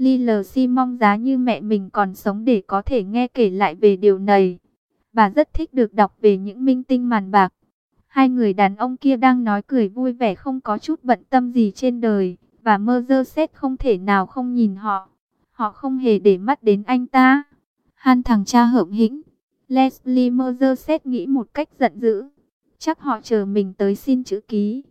Lilc mong giá như mẹ mình còn sống để có thể nghe kể lại về điều này. Bà rất thích được đọc về những minh tinh màn bạc. Hai người đàn ông kia đang nói cười vui vẻ không có chút bận tâm gì trên đời. Và Mercedes không thể nào không nhìn họ. Họ không hề để mắt đến anh ta. Han thằng cha hợm hĩnh. Leslie Mercedes nghĩ một cách giận dữ. Chắc họ chờ mình tới xin chữ ký.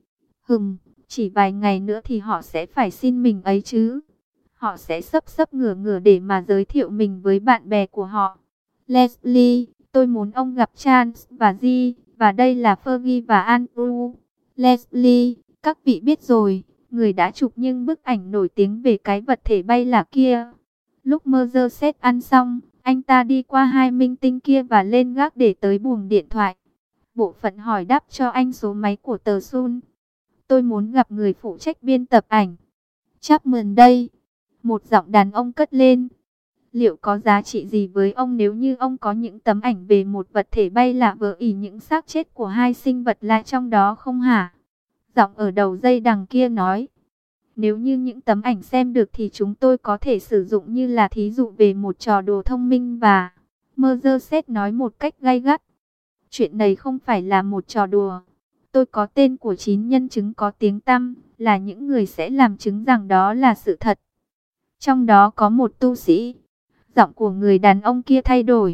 Chỉ vài ngày nữa thì họ sẽ phải xin mình ấy chứ. Họ sẽ sấp ngửa ngửa để mà giới thiệu mình với bạn bè của họ. Leslie, tôi muốn ông gặp Charles và G, và đây là Fergie và Andrew. Leslie, các vị biết rồi, người đã chụp những bức ảnh nổi tiếng về cái vật thể bay lạ kia. Lúc Mercedes ăn xong, anh ta đi qua hai minh tinh kia và lên gác để tới buồng điện thoại. Bộ phận hỏi đáp cho anh số máy của tờ Sun. Tôi muốn gặp người phụ trách biên tập ảnh. Chapman đây. Một giọng đàn ông cất lên. Liệu có giá trị gì với ông nếu như ông có những tấm ảnh về một vật thể bay lạ vỡ ỉ những xác chết của hai sinh vật lạ trong đó không hả? Giọng ở đầu dây đằng kia nói. Nếu như những tấm ảnh xem được thì chúng tôi có thể sử dụng như là thí dụ về một trò đùa thông minh và... Mercedes nói một cách gay gắt. Chuyện này không phải là một trò đùa. Tôi có tên của 9 nhân chứng có tiếng tăm, là những người sẽ làm chứng rằng đó là sự thật. Trong đó có một tu sĩ. Giọng của người đàn ông kia thay đổi.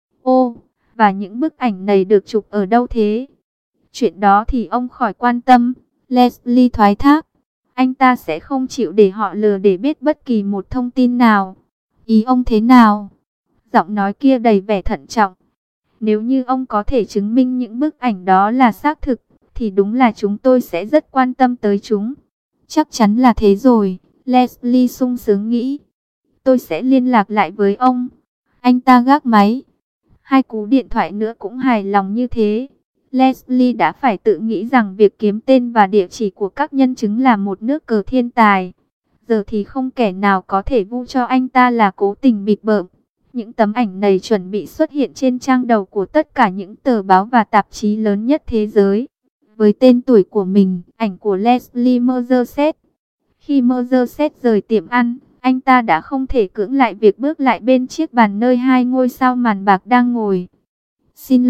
Ô, và những bức ảnh này được chụp ở đâu thế? Chuyện đó thì ông khỏi quan tâm. Leslie thoái thác. Anh ta sẽ không chịu để họ lừa để biết bất kỳ một thông tin nào. Ý ông thế nào? Giọng nói kia đầy vẻ thận trọng. Nếu như ông có thể chứng minh những bức ảnh đó là xác thực, thì đúng là chúng tôi sẽ rất quan tâm tới chúng. Chắc chắn là thế rồi, Leslie sung sướng nghĩ. Tôi sẽ liên lạc lại với ông. Anh ta gác máy. Hai cú điện thoại nữa cũng hài lòng như thế. Leslie đã phải tự nghĩ rằng việc kiếm tên và địa chỉ của các nhân chứng là một nước cờ thiên tài. Giờ thì không kẻ nào có thể vu cho anh ta là cố tình bịp bợm. Những tấm ảnh này chuẩn bị xuất hiện trên trang đầu của tất cả những tờ báo và tạp chí lớn nhất thế giới. Với tên tuổi của mình, ảnh của Leslie Mercedes. Khi Mercedes rời tiệm ăn, anh ta đã không thể cưỡng lại việc bước lại bên chiếc bàn nơi hai ngôi sao màn bạc đang ngồi. Xin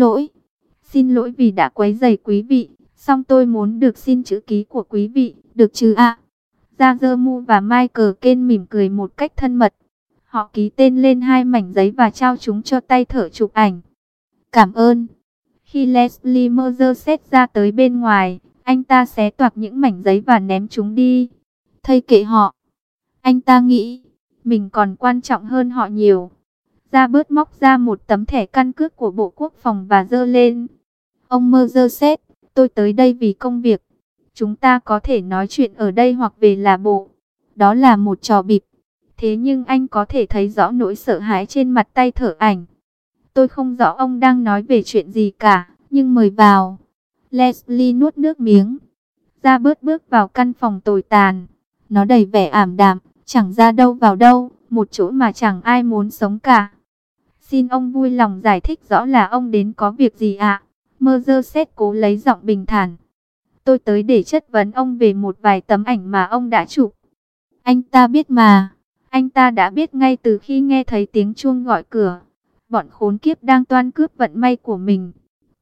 lỗi vì đã quấy rầy quý vị, song tôi muốn được xin chữ ký của quý vị, được chứ ạ? Jagermu và Michael Caine mỉm cười một cách thân mật. Họ ký tên lên hai mảnh giấy và trao chúng cho tay thợ chụp ảnh. Cảm ơn. Khi Leslie Mercedes ra tới bên ngoài, anh ta xé toạc những mảnh giấy và ném chúng đi. Thây kệ họ. Anh ta nghĩ, mình còn quan trọng hơn họ nhiều. Bớt móc ra một tấm thẻ căn cước của Bộ Quốc phòng và giơ lên. Ông Mercedes, tôi tới đây vì công việc. Chúng ta có thể nói chuyện ở đây hoặc về là bộ. Đó là một trò bịp. Thế nhưng anh có thể thấy rõ nỗi sợ hãi trên mặt tay thợ ảnh. Tôi không rõ ông đang nói về chuyện gì cả, nhưng mời vào. Leslie nuốt nước miếng. Bớt bước vào căn phòng tồi tàn. Nó đầy vẻ ảm đạm, chẳng ra đâu vào đâu, một chỗ mà chẳng ai muốn sống cả. Xin ông vui lòng giải thích rõ là ông đến có việc gì ạ? Mercedes cố lấy giọng bình thản. Tôi tới để chất vấn ông về một vài tấm ảnh mà ông đã chụp. Anh ta biết mà. Anh ta đã biết ngay từ khi nghe thấy tiếng chuông gọi cửa. Bọn khốn kiếp đang toan cướp vận may của mình.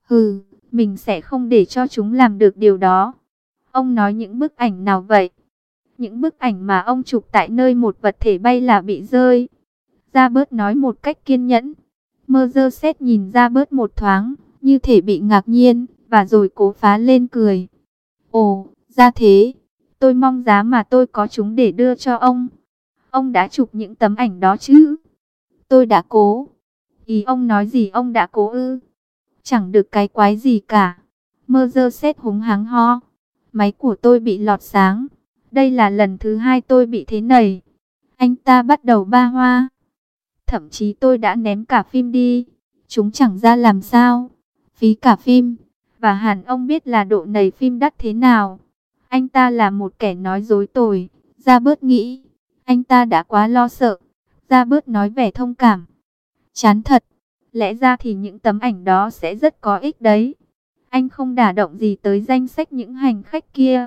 Mình sẽ không để cho chúng làm được điều đó. Ông nói những bức ảnh nào vậy? Những bức ảnh mà ông chụp tại nơi một vật thể bay lạ bị rơi. Bớt nói một cách kiên nhẫn. Mercedes nhìn Bớt một thoáng, như thể bị ngạc nhiên, và rồi cố phá lên cười. Ồ, ra thế. Tôi mong giá mà tôi có chúng để đưa cho ông. Ông đã chụp những tấm ảnh đó chứ? Tôi đã cố. Ý ông nói gì ông đã cố ư? Chẳng được cái quái gì cả. Mercedes húng hắng ho. Máy của tôi bị lọt sáng. Đây là lần thứ 2 tôi bị thế này. Anh ta bắt đầu ba hoa. Thậm chí tôi đã ném cả phim đi. Chúng chẳng ra làm sao. Phí cả phim. Và hẳn ông biết là độ nầy phim đắt thế nào. Anh ta là một kẻ nói dối tồi. Bớt nghĩ. Anh ta đã quá lo sợ. Bớt nói vẻ thông cảm. Chán thật. Lẽ ra thì những tấm ảnh đó sẽ rất có ích đấy. Anh không đả động gì tới danh sách những hành khách kia.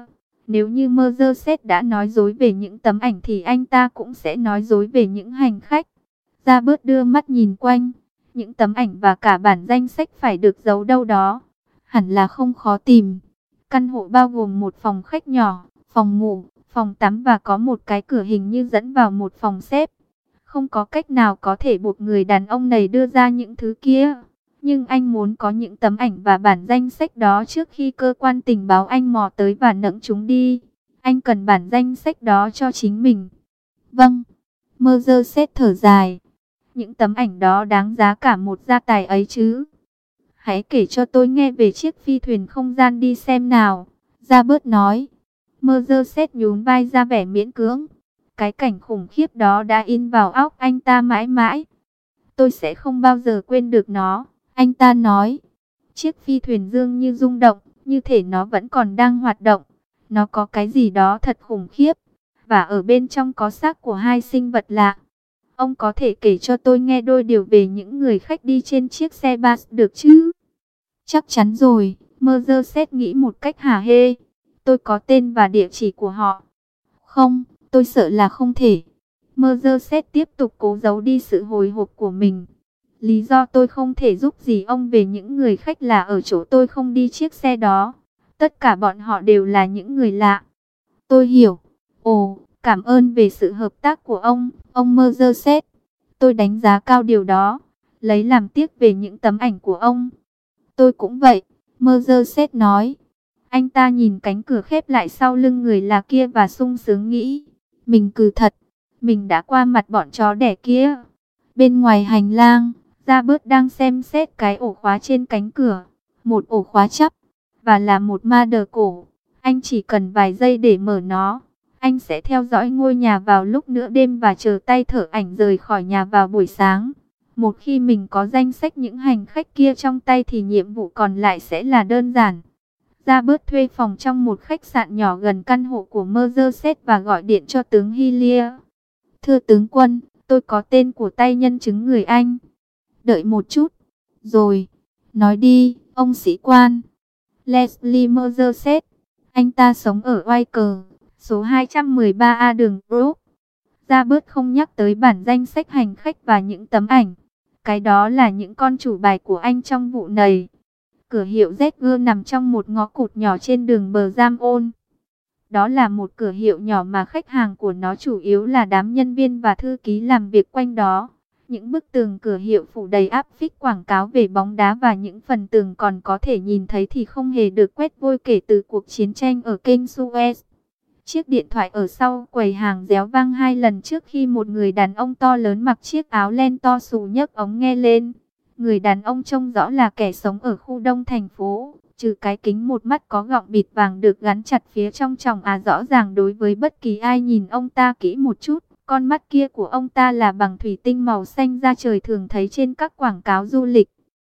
Nếu như Mercedes đã nói dối về những tấm ảnh thì anh ta cũng sẽ nói dối về những hành khách. Robert đưa mắt nhìn quanh. Những tấm ảnh và cả bản danh sách phải được giấu đâu đó. Hẳn là không khó tìm. Căn hộ bao gồm một phòng khách nhỏ, phòng ngủ, phòng tắm và có một cái cửa hình như dẫn vào một phòng xếp. Không có cách nào có thể buộc người đàn ông này đưa ra những thứ kia. Nhưng anh muốn có những tấm ảnh và bản danh sách đó trước khi cơ quan tình báo anh mò tới và nẫng chúng đi. Anh cần bản danh sách đó cho chính mình. Vâng. Mercedes thở dài. Những tấm ảnh đó đáng giá cả một gia tài ấy chứ. Hãy kể cho tôi nghe về chiếc phi thuyền không gian đi xem nào. Robert nói. Mercedes nhún vai ra vẻ miễn cưỡng. Cái cảnh khủng khiếp đó đã in vào óc anh ta mãi mãi. Tôi sẽ không bao giờ quên được nó. Anh ta nói. Chiếc phi thuyền dường như rung động, như thể nó vẫn còn đang hoạt động. Nó có cái gì đó thật khủng khiếp. Và ở bên trong có xác của hai sinh vật lạ. Ông có thể kể cho tôi nghe đôi điều về những người khách đi trên chiếc xe bus được chứ? Chắc chắn rồi, Mercedes nghĩ một cách hả hê. Tôi có tên và địa chỉ của họ. Không, tôi sợ là không thể. Mercedes tiếp tục cố giấu đi sự hồi hộp của mình. Lý do tôi không thể giúp gì ông về những người khách là ở chỗ tôi không đi chiếc xe đó. Tất cả bọn họ đều là những người lạ. Tôi hiểu. Ồ, cảm ơn về sự hợp tác của ông Mercedes. Tôi đánh giá cao điều đó. Lấy làm tiếc về những tấm ảnh của ông. Tôi cũng vậy, Mercedes nói. Anh ta nhìn cánh cửa khép lại sau lưng người lạ kia và sung sướng nghĩ. Mình cừ thật, mình đã qua mặt bọn chó đẻ kia. Bên ngoài hành lang, Robert đang xem xét cái ổ khóa trên cánh cửa. Một ổ khóa chắp, và là một ma đờ cổ. Anh chỉ cần vài giây để mở nó. Anh sẽ theo dõi ngôi nhà vào lúc nửa đêm và chờ tay thở ảnh rời khỏi nhà vào buổi sáng. Một khi mình có danh sách những hành khách kia trong tay thì nhiệm vụ còn lại sẽ là đơn giản. Robert thuê phòng trong một khách sạn nhỏ gần căn hộ của Mercedes và gọi điện cho tướng Hillier. Thưa tướng quân, tôi có tên của tay nhân chứng người Anh. Đợi một chút. Rồi. Nói đi, ông sĩ quan. Leslie Mercedes. Anh ta sống ở White, số 213A đường Brook. Robert không nhắc tới bản danh sách hành khách và những tấm ảnh. Cái đó là những con chủ bài của anh trong vụ này. Cửa hiệu ZG nằm trong một ngõ cụt nhỏ trên đường bờ Giam Ôn. Đó là một cửa hiệu nhỏ mà khách hàng của nó chủ yếu là đám nhân viên và thư ký làm việc quanh đó. Những bức tường cửa hiệu phủ đầy áp phích quảng cáo về bóng đá và những phần tường còn có thể nhìn thấy thì không hề được quét vôi kể từ cuộc chiến tranh ở kênh Suez. Chiếc điện thoại ở sau quầy hàng réo vang 2 lần trước khi một người đàn ông to lớn mặc chiếc áo len to xù nhấc ống nghe lên. Người đàn ông trông rõ là kẻ sống ở khu đông thành phố, trừ cái kính một mắt có gọng bịt vàng được gắn chặt phía trong tròng rõ ràng đối với bất kỳ ai nhìn ông ta kỹ một chút. Con mắt kia của ông ta là bằng thủy tinh màu xanh da trời thường thấy trên các quảng cáo du lịch.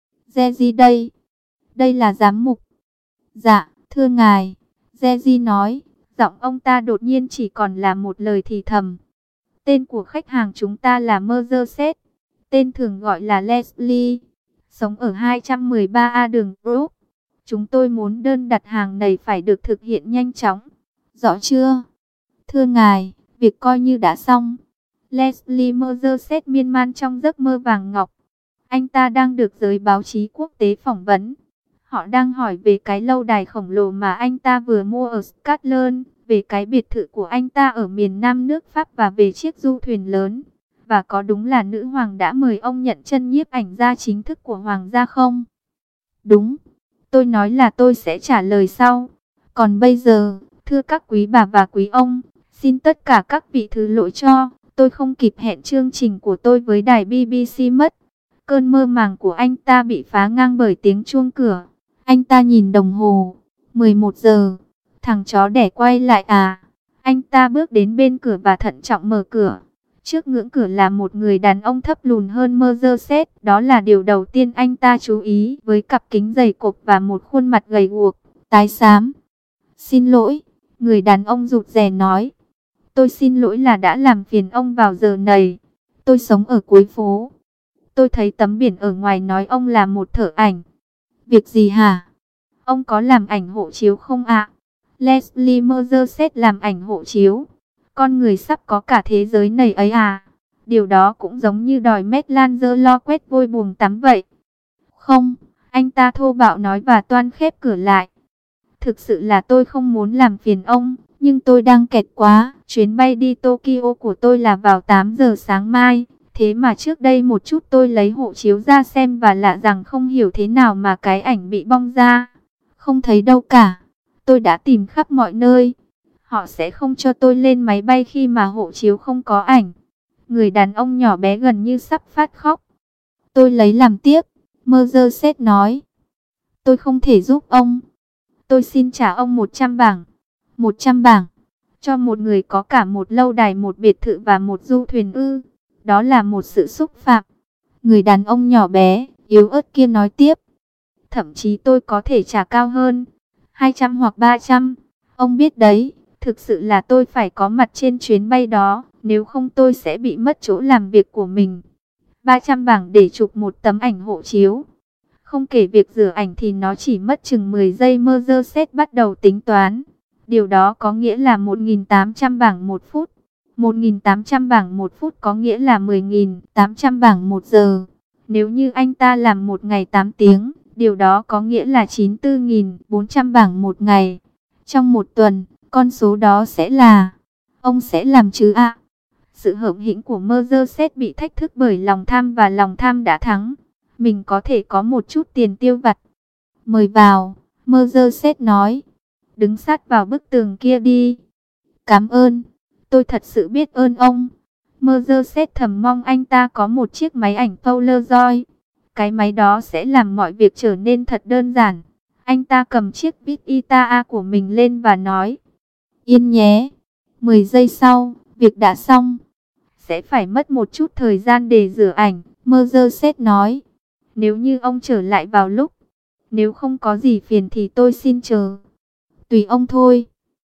Jeji đây. Đây là giám mục. Dạ, thưa ngài. Jeji nói. Giọng ông ta đột nhiên chỉ còn là một lời thì thầm. Tên của khách hàng chúng ta là Mercedes. Tên thường gọi là Leslie. Sống ở 213A đường Brook. Chúng tôi muốn đơn đặt hàng này phải được thực hiện nhanh chóng. Rõ chưa? Thưa ngài, việc coi như đã xong. Leslie Mercedes miên man trong giấc mơ vàng ngọc. Anh ta đang được giới báo chí quốc tế phỏng vấn. Họ đang hỏi về cái lâu đài khổng lồ mà anh ta vừa mua ở Scotland, về cái biệt thự của anh ta ở miền Nam nước Pháp và về chiếc du thuyền lớn. Và có đúng là nữ hoàng đã mời ông nhận chân nhiếp ảnh gia chính thức của hoàng gia không? Đúng. Tôi nói là tôi sẽ trả lời sau. Còn bây giờ, thưa các quý bà và quý ông, xin tất cả các vị thứ lỗi cho, tôi không kịp hẹn chương trình của tôi với đài BBC mất. Cơn mơ màng của anh ta bị phá ngang bởi tiếng chuông cửa. Anh ta nhìn đồng hồ. 11 giờ. Thằng chó đẻ quay lại à? Anh ta bước đến bên cửa và thận trọng mở cửa. Trước ngưỡng cửa là một người đàn ông thấp lùn hơn Mercedes. Đó là điều đầu tiên anh ta chú ý, với cặp kính dày cộp và một khuôn mặt gầy guộc, tái xám. Xin lỗi, người đàn ông rụt rè nói. Tôi xin lỗi là đã làm phiền ông vào giờ này. Tôi sống ở cuối phố. Tôi thấy tấm biển ở ngoài nói ông là một thợ ảnh. Việc gì hả? Ông có làm ảnh hộ chiếu không ạ? Leslie Merseys làm ảnh hộ chiếu. Con người sắp có cả thế giới này ấy à? Điều đó cũng giống như đòi Maitland lo quét vôi buồng tắm vậy. Không, anh ta thô bạo nói và toan khép cửa lại. Thực sự là tôi không muốn làm phiền ông, nhưng tôi đang kẹt quá. Chuyến bay đi Tokyo của tôi là vào 8 giờ sáng mai. Thế mà trước đây một chút tôi lấy hộ chiếu ra xem và lạ rằng không hiểu thế nào mà cái ảnh bị bong ra. Không thấy đâu cả. Tôi đã tìm khắp mọi nơi. Họ sẽ không cho tôi lên máy bay khi mà hộ chiếu không có ảnh. Người đàn ông nhỏ bé gần như sắp phát khóc. Tôi lấy làm tiếc, Merseys nói. Tôi không thể giúp ông. Tôi xin trả ông 100 bảng. 100 bảng. Cho một người có cả một lâu đài, một biệt thự và một du thuyền ư. Đó là một sự xúc phạm. Người đàn ông nhỏ bé, yếu ớt kia nói tiếp. Thậm chí tôi có thể trả cao hơn. 200 hoặc 300. Ông biết đấy, thực sự là tôi phải có mặt trên chuyến bay đó. Nếu không tôi sẽ bị mất chỗ làm việc của mình. 300 bảng để chụp một tấm ảnh hộ chiếu. Không kể việc rửa ảnh thì nó chỉ mất chừng 10 giây. Merseys bắt đầu tính toán. Điều đó có nghĩa là 1.800 bảng một phút. 1.800 bảng một phút có nghĩa là 10.800 bảng một giờ. Nếu như anh ta làm một ngày 8 tiếng, điều đó có nghĩa là 94.400 bảng một ngày. Trong một tuần, con số đó sẽ là... Ông sẽ làm chứ ạ? Sự hởm hĩnh của Merseys bị thách thức bởi lòng tham và lòng tham đã thắng. Mình có thể có một chút tiền tiêu vặt. Mời vào, Merseys nói. Đứng sát vào bức tường kia đi. Cảm ơn, tôi thật sự biết ơn ông. Merseys thầm mong anh ta có một chiếc máy ảnh Polaroid. Cái máy đó sẽ làm mọi việc trở nên thật đơn giản. Anh ta cầm chiếc Vita của mình lên và nói. Yên nhé. 10 giây sau, việc đã xong. Sẽ phải mất một chút thời gian để rửa ảnh, Merseys nói. Nếu như ông trở lại vào lúc. Nếu không có gì phiền thì tôi xin chờ. Tùy ông thôi.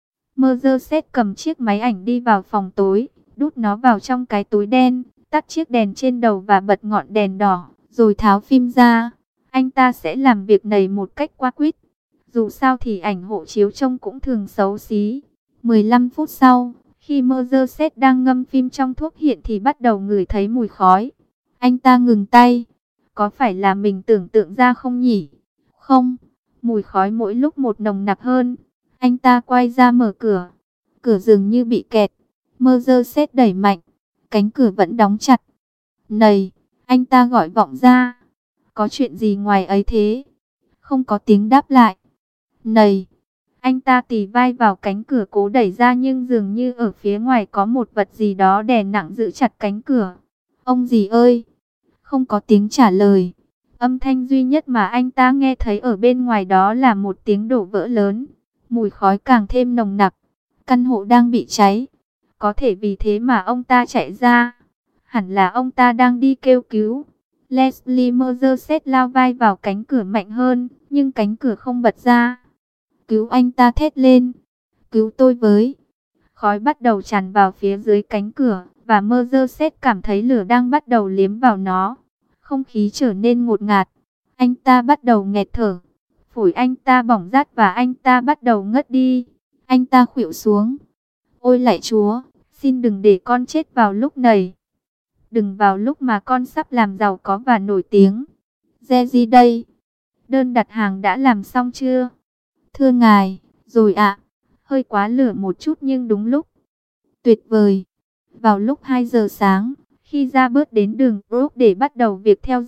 Merseys cầm chiếc máy ảnh đi vào phòng tối, đút nó vào trong cái túi đen, tắt chiếc đèn trên đầu và bật ngọn đèn đỏ, rồi tháo phim ra. Anh ta sẽ làm việc này một cách quả quyết. Dù sao thì ảnh hộ chiếu trông cũng thường xấu xí. 15 phút sau, khi Merseys đang ngâm phim trong thuốc hiện thì bắt đầu ngửi thấy mùi khói. Anh ta ngừng tay. Có phải là mình tưởng tượng ra không nhỉ? Không, mùi khói mỗi lúc một nồng nặc hơn. Anh ta quay ra mở cửa. Cửa dường như bị kẹt. Merseys đẩy mạnh. Cánh cửa vẫn đóng chặt. Này, anh ta gọi vọng ra. Có chuyện gì ngoài ấy thế? Không có tiếng đáp lại. Này, anh ta tì vai vào cánh cửa cố đẩy ra nhưng dường như ở phía ngoài có một vật gì đó đè nặng giữ chặt cánh cửa. Ông gì ơi? Không có tiếng trả lời. Âm thanh duy nhất mà anh ta nghe thấy ở bên ngoài đó là một tiếng đổ vỡ lớn. Mùi khói càng thêm nồng nặc. Căn hộ đang bị cháy. Có thể vì thế mà ông ta chạy ra. Hẳn là ông ta đang đi kêu cứu. Leslie Merseys lao vai vào cánh cửa mạnh hơn, nhưng cánh cửa không bật ra. Cứu, anh ta thét lên. Cứu tôi với. Khói bắt đầu tràn vào phía dưới cánh cửa, và Merseys cảm thấy lửa đang bắt đầu liếm vào nó. Không khí trở nên ngột ngạt. Anh ta bắt đầu nghẹt thở. Phổi anh ta bỏng rát và anh ta bắt đầu ngất đi. Anh ta khuỵu xuống. Ôi lạy Chúa, xin đừng để con chết vào lúc này. Đừng vào lúc mà con sắp làm giàu có và nổi tiếng. Jerry đây. Đơn đặt hàng đã làm xong chưa? Thưa ngài, rồi ạ. Hơi quá lửa một chút nhưng đúng lúc. Tuyệt vời. Vào lúc 2 giờ sáng, khi ra bước đến đường Brook để bắt đầu việc theo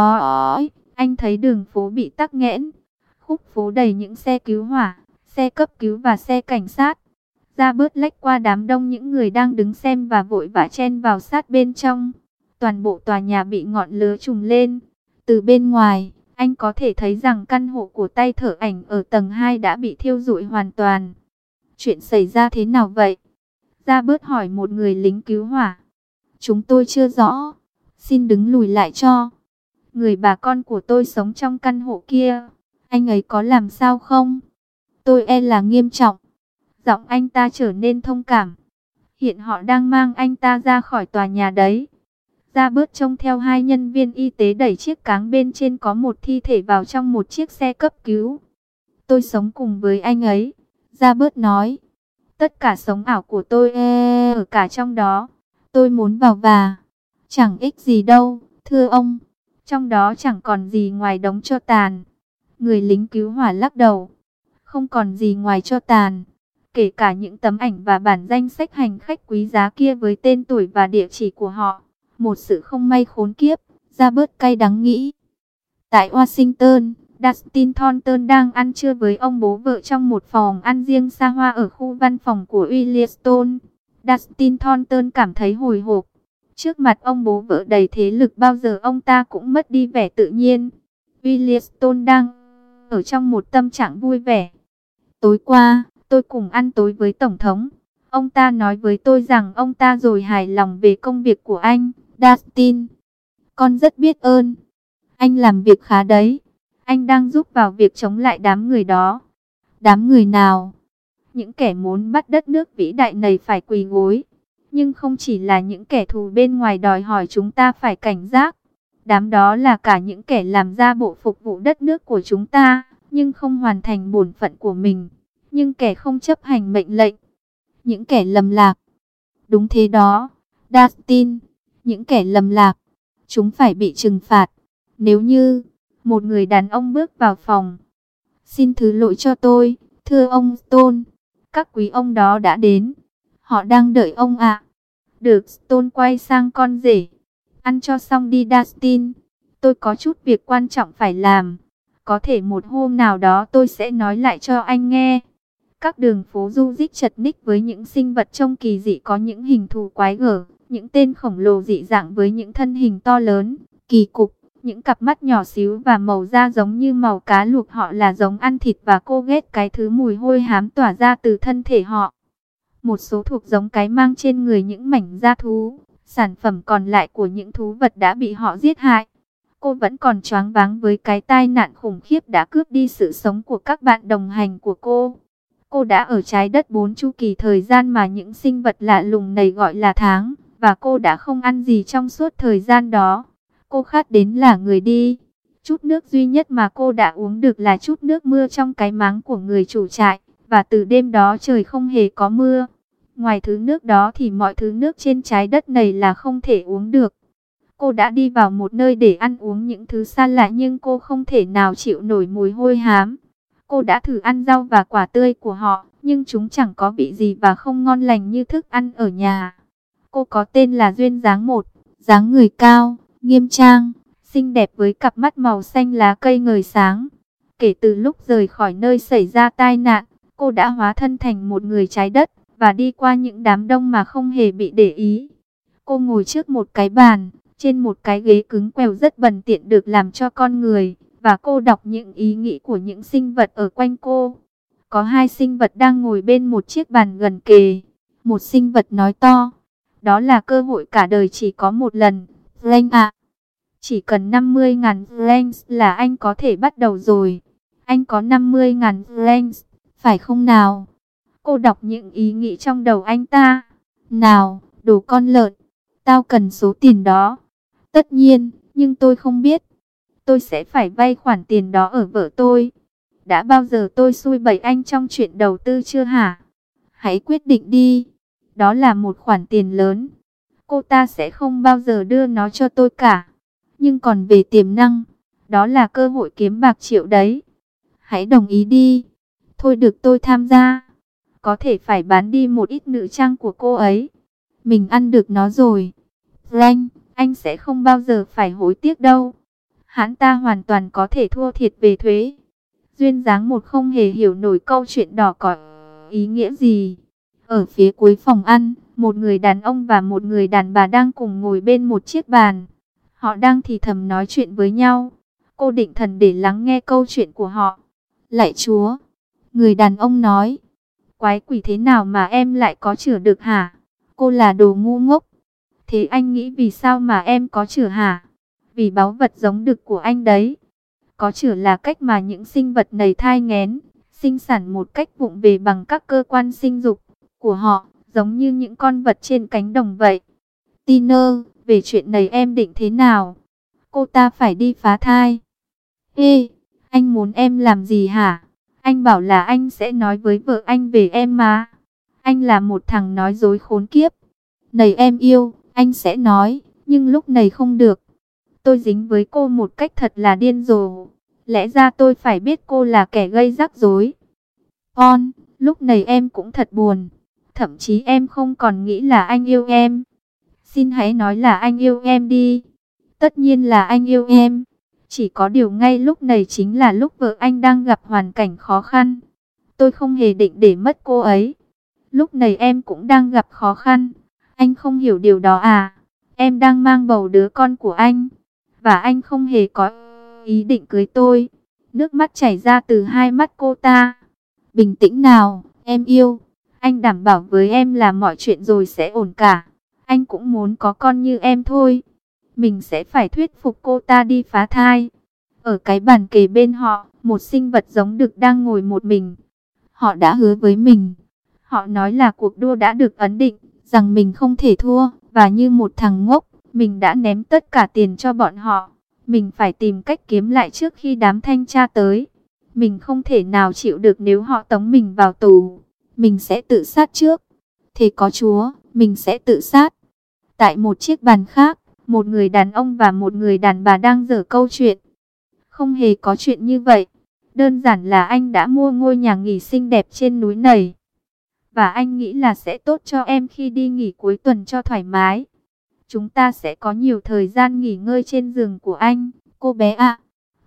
dõi, anh thấy đường phố bị tắc nghẽn. Khúc phố đầy những xe cứu hỏa, xe cấp cứu và xe cảnh sát. Ra bớt lách qua đám đông những người đang đứng xem và vội vã chen vào sát bên trong. Toàn bộ tòa nhà bị ngọn lửa trùm lên. Từ bên ngoài, anh có thể thấy rằng căn hộ của tay thợ ảnh ở tầng 2 đã bị thiêu rụi hoàn toàn. Chuyện xảy ra thế nào vậy? Ra bớt hỏi một người lính cứu hỏa. Chúng tôi chưa rõ. Xin đứng lùi lại cho. Người bà con của tôi sống trong căn hộ kia. Anh ấy có làm sao không? Tôi e là nghiêm trọng. Giọng anh ta trở nên thông cảm. Hiện họ đang mang anh ta ra khỏi tòa nhà đấy. Ra bớt trông theo 2 nhân viên y tế đẩy chiếc cáng bên trên có một thi thể vào trong một chiếc xe cấp cứu. Tôi sống cùng với anh ấy. Robert nói, tất cả sống ảo của tôi ở cả trong đó. Tôi muốn vào và chẳng ích gì đâu, thưa ông. Trong đó chẳng còn gì ngoài đống tro tàn. Người lính cứu hỏa lắc đầu. Không còn gì ngoài tro tàn. Kể cả những tấm ảnh và bản danh sách hành khách quý giá kia với tên tuổi và địa chỉ của họ. Một sự không may khốn kiếp, Robert cay đắng nghĩ. Tại Washington, Dustin Thornton đang ăn trưa với ông bố vợ trong một phòng ăn riêng xa hoa ở khu văn phòng của William Stone. Dustin Thornton cảm thấy hồi hộp. Trước mặt ông bố vợ đầy thế lực bao giờ ông ta cũng mất đi vẻ tự nhiên. William Stone đang ở trong một tâm trạng vui vẻ. Tối qua, tôi cùng ăn tối với Tổng thống. Ông ta nói với tôi rằng ông ta rồi hài lòng về công việc của anh, Dustin. Con rất biết ơn. Anh làm việc khá đấy. Anh đang giúp vào việc chống lại đám người đó. Đám người nào? Những kẻ muốn bắt đất nước vĩ đại này phải quỳ gối. Nhưng không chỉ là những kẻ thù bên ngoài đòi hỏi chúng ta phải cảnh giác. Đám đó là cả những kẻ làm ra bộ phục vụ đất nước của chúng ta, nhưng không hoàn thành bổn phận của mình. Nhưng kẻ không chấp hành mệnh lệnh. Những kẻ lầm lạc. Đúng thế đó, Dustin. Những kẻ lầm lạc. Chúng phải bị trừng phạt. Nếu như một người đàn ông bước vào phòng. Xin thứ lỗi cho tôi, thưa ông Stone. Các quý ông đó đã đến. Họ đang đợi ông ạ. Được, Stone quay sang con rể. Ăn cho xong đi Dustin. Tôi có chút việc quan trọng phải làm. Có thể một hôm nào đó tôi sẽ nói lại cho anh nghe. Các đường phố du dích chật ních với những sinh vật trông kỳ dị có những hình thù quái gở. Những tên khổng lồ dị dạng với những thân hình to lớn, kỳ cục. Những cặp mắt nhỏ xíu và màu da giống như màu cá luộc, họ là giống ăn thịt và cô ghét cái thứ mùi hôi hám tỏa ra từ thân thể họ. Một số thuộc giống cái mang trên người những mảnh da thú, sản phẩm còn lại của những thú vật đã bị họ giết hại. Cô vẫn còn choáng váng với cái tai nạn khủng khiếp đã cướp đi sự sống của các bạn đồng hành của cô. Cô đã ở trái đất 4 chu kỳ thời gian mà những sinh vật lạ lùng này gọi là tháng, và cô đã không ăn gì trong suốt thời gian đó. Cô khát đến là người đi. Chút nước duy nhất mà cô đã uống được là chút nước mưa trong cái máng của người chủ trại. Và từ đêm đó trời không hề có mưa. Ngoài thứ nước đó thì mọi thứ nước trên trái đất này là không thể uống được. Cô đã đi vào một nơi để ăn uống những thứ xa lạ nhưng cô không thể nào chịu nổi mùi hôi hám. Cô đã thử ăn rau và quả tươi của họ, nhưng chúng chẳng có vị gì và không ngon lành như thức ăn ở nhà. Cô có tên là Duyên Dáng một, dáng người cao, nghiêm trang, xinh đẹp với cặp mắt màu xanh lá cây ngời sáng. Kể từ lúc rời khỏi nơi xảy ra tai nạn, cô đã hóa thân thành một người trái đất và đi qua những đám đông mà không hề bị để ý. Cô ngồi trước một cái bàn, trên một cái ghế cứng quèo rất bẩn tiện được làm cho con người, và cô đọc những ý nghĩ của những sinh vật ở quanh cô. Có hai sinh vật đang ngồi bên một chiếc bàn gần kề. Một sinh vật nói to, đó là cơ hội cả đời chỉ có một lần, Frank ạ. Chỉ cần 50.000 francs là anh có thể bắt đầu rồi. Anh có 50.000 francs, phải không nào? Cô đọc những ý nghĩ trong đầu anh ta. Nào, đồ con lợn, tao cần số tiền đó. Tất nhiên, nhưng tôi không biết. Tôi sẽ phải vay khoản tiền đó ở vợ tôi. Đã bao giờ tôi xui bẫy anh trong chuyện đầu tư chưa hả? Hãy quyết định đi. Đó là một khoản tiền lớn. Cô ta sẽ không bao giờ đưa nó cho tôi cả. Nhưng còn về tiềm năng, đó là cơ hội kiếm bạc triệu đấy. Hãy đồng ý đi. Thôi được, tôi tham gia. Có thể phải bán đi một ít nữ trang của cô ấy. Mình ăn được nó rồi. Frank, anh sẽ không bao giờ phải hối tiếc đâu. Hắn ta hoàn toàn có thể thua thiệt về thuế. Duyên Dáng một không hề hiểu nổi câu chuyện đỏ có ý nghĩa gì. Ở phía cuối phòng ăn, một người đàn ông và một người đàn bà đang cùng ngồi bên một chiếc bàn. Họ đang thì thầm nói chuyện với nhau. Cô định thần để lắng nghe câu chuyện của họ. Lạy Chúa, người đàn ông nói, quái quỷ thế nào mà em lại có chữa được hả? Cô là đồ ngu ngốc. Thế anh nghĩ vì sao mà em có chữa hả? Vì báu vật giống đực của anh đấy. Có chữa là cách mà những sinh vật này thai nghén, sinh sản một cách vụng về bằng các cơ quan sinh dục của họ, giống như những con vật trên cánh đồng vậy. Tiner, về chuyện này em định thế nào? Cô ta phải đi phá thai. Ê, anh muốn em làm gì hả? Anh bảo là anh sẽ nói với vợ anh về em mà. Anh là một thằng nói dối khốn kiếp. Này em yêu, anh sẽ nói, nhưng lúc này không được. Tôi dính với cô một cách thật là điên rồ. Lẽ ra tôi phải biết cô là kẻ gây rắc rối. Lúc này em cũng thật buồn. Thậm chí em không còn nghĩ là anh yêu em. Xin hãy nói là anh yêu em đi. Tất nhiên là anh yêu em. Chỉ có điều ngay lúc này chính là lúc vợ anh đang gặp hoàn cảnh khó khăn. Tôi không hề định để mất cô ấy. Lúc này em cũng đang gặp khó khăn. Anh không hiểu điều đó à? Em đang mang bầu đứa con của anh. Và anh không hề có ý định cưới tôi. Nước mắt chảy ra từ hai mắt cô ta. Bình tĩnh nào, em yêu. Anh đảm bảo với em là mọi chuyện rồi sẽ ổn cả. Anh cũng muốn có con như em thôi. Mình sẽ phải thuyết phục cô ta đi phá thai. Ở cái bàn kề bên họ, một sinh vật giống đực đang ngồi một mình. Họ đã hứa với mình. Họ nói là cuộc đua đã được ấn định, rằng mình không thể thua. Và như một thằng ngốc, mình đã ném tất cả tiền cho bọn họ. Mình phải tìm cách kiếm lại trước khi đám thanh tra tới. Mình không thể nào chịu được nếu họ tống mình vào tù. Mình sẽ tự sát trước. Thế có Chúa, mình sẽ tự sát. Tại một chiếc bàn khác, một người đàn ông và một người đàn bà đang giở câu chuyện. Không hề có chuyện như vậy. Đơn giản là anh đã mua ngôi nhà nghỉ xinh đẹp trên núi này. Và anh nghĩ là sẽ tốt cho em khi đi nghỉ cuối tuần cho thoải mái. Chúng ta sẽ có nhiều thời gian nghỉ ngơi trên giường của anh, cô bé ạ.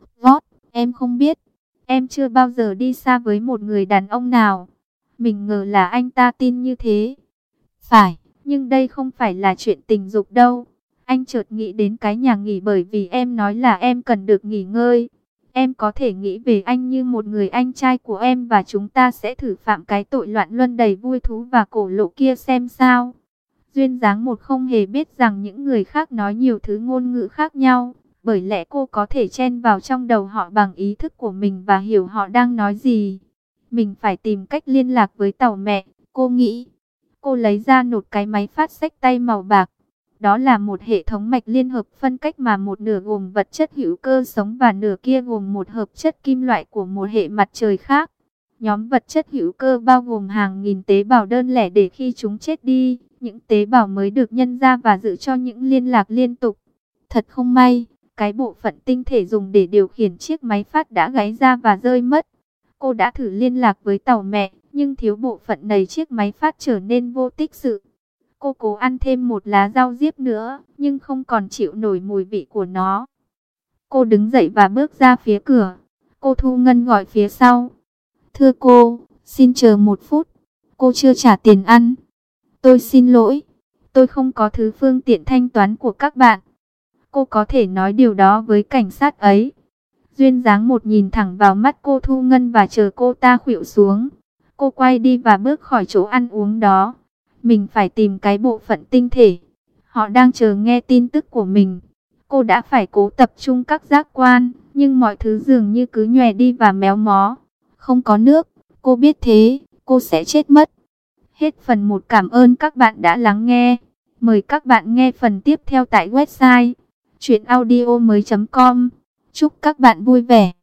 Em không biết. Em chưa bao giờ đi xa với một người đàn ông nào. Mình ngờ là anh ta tin như thế. Phải, nhưng đây không phải là chuyện tình dục đâu. Anh chợt nghĩ đến cái nhà nghỉ bởi vì em nói là em cần được nghỉ ngơi. Em có thể nghĩ về anh như một người anh trai của em và chúng ta sẽ thử phạm cái tội loạn luân đầy vui thú và cổ lộ kia xem sao. Duyên dáng một không hề biết rằng những người khác nói nhiều thứ ngôn ngữ khác nhau. Bởi lẽ cô có thể chen vào trong đầu họ bằng ý thức của mình và hiểu họ đang nói gì. Mình phải tìm cách liên lạc với tàu mẹ, cô nghĩ. Cô lấy ra một cái máy phát xách tay màu bạc. Đó là một hệ thống mạch liên hợp phân cách mà một nửa gồm vật chất hữu cơ sống và nửa kia gồm một hợp chất kim loại của một hệ mặt trời khác. Nhóm vật chất hữu cơ bao gồm hàng nghìn tế bào đơn lẻ để khi chúng chết đi, những tế bào mới được nhân ra và giữ cho những liên lạc liên tục. Thật không may, cái bộ phận tinh thể dùng để điều khiển chiếc máy phát đã gáy ra và rơi mất. Cô đã thử liên lạc với tàu mẹ, nhưng thiếu bộ phận này chiếc máy phát trở nên vô tích sự. Cô cố ăn thêm một lá rau diếp nữa, nhưng không còn chịu nổi mùi vị của nó. Cô đứng dậy và bước ra phía cửa. Cô Thu Ngân gọi phía sau. Thưa cô, xin chờ một phút. Cô chưa trả tiền ăn. Tôi xin lỗi. Tôi không có thứ phương tiện thanh toán của các bạn. Cô có thể nói điều đó với cảnh sát ấy. Duyên dáng một nhìn thẳng vào mắt cô Thu Ngân và chờ cô ta khuỵu xuống. Cô quay đi và bước khỏi chỗ ăn uống đó. Mình phải tìm cái bộ phận tinh thể. Họ đang chờ nghe tin tức của mình. Cô đã phải cố tập trung các giác quan, nhưng mọi thứ dường như cứ nhòe đi và méo mó. Không có nước, cô biết thế, cô sẽ chết mất. Hết phần 1, cảm ơn các bạn đã lắng nghe. Mời các bạn nghe phần tiếp theo tại website chuyenaudio.com. Chúc các bạn vui vẻ.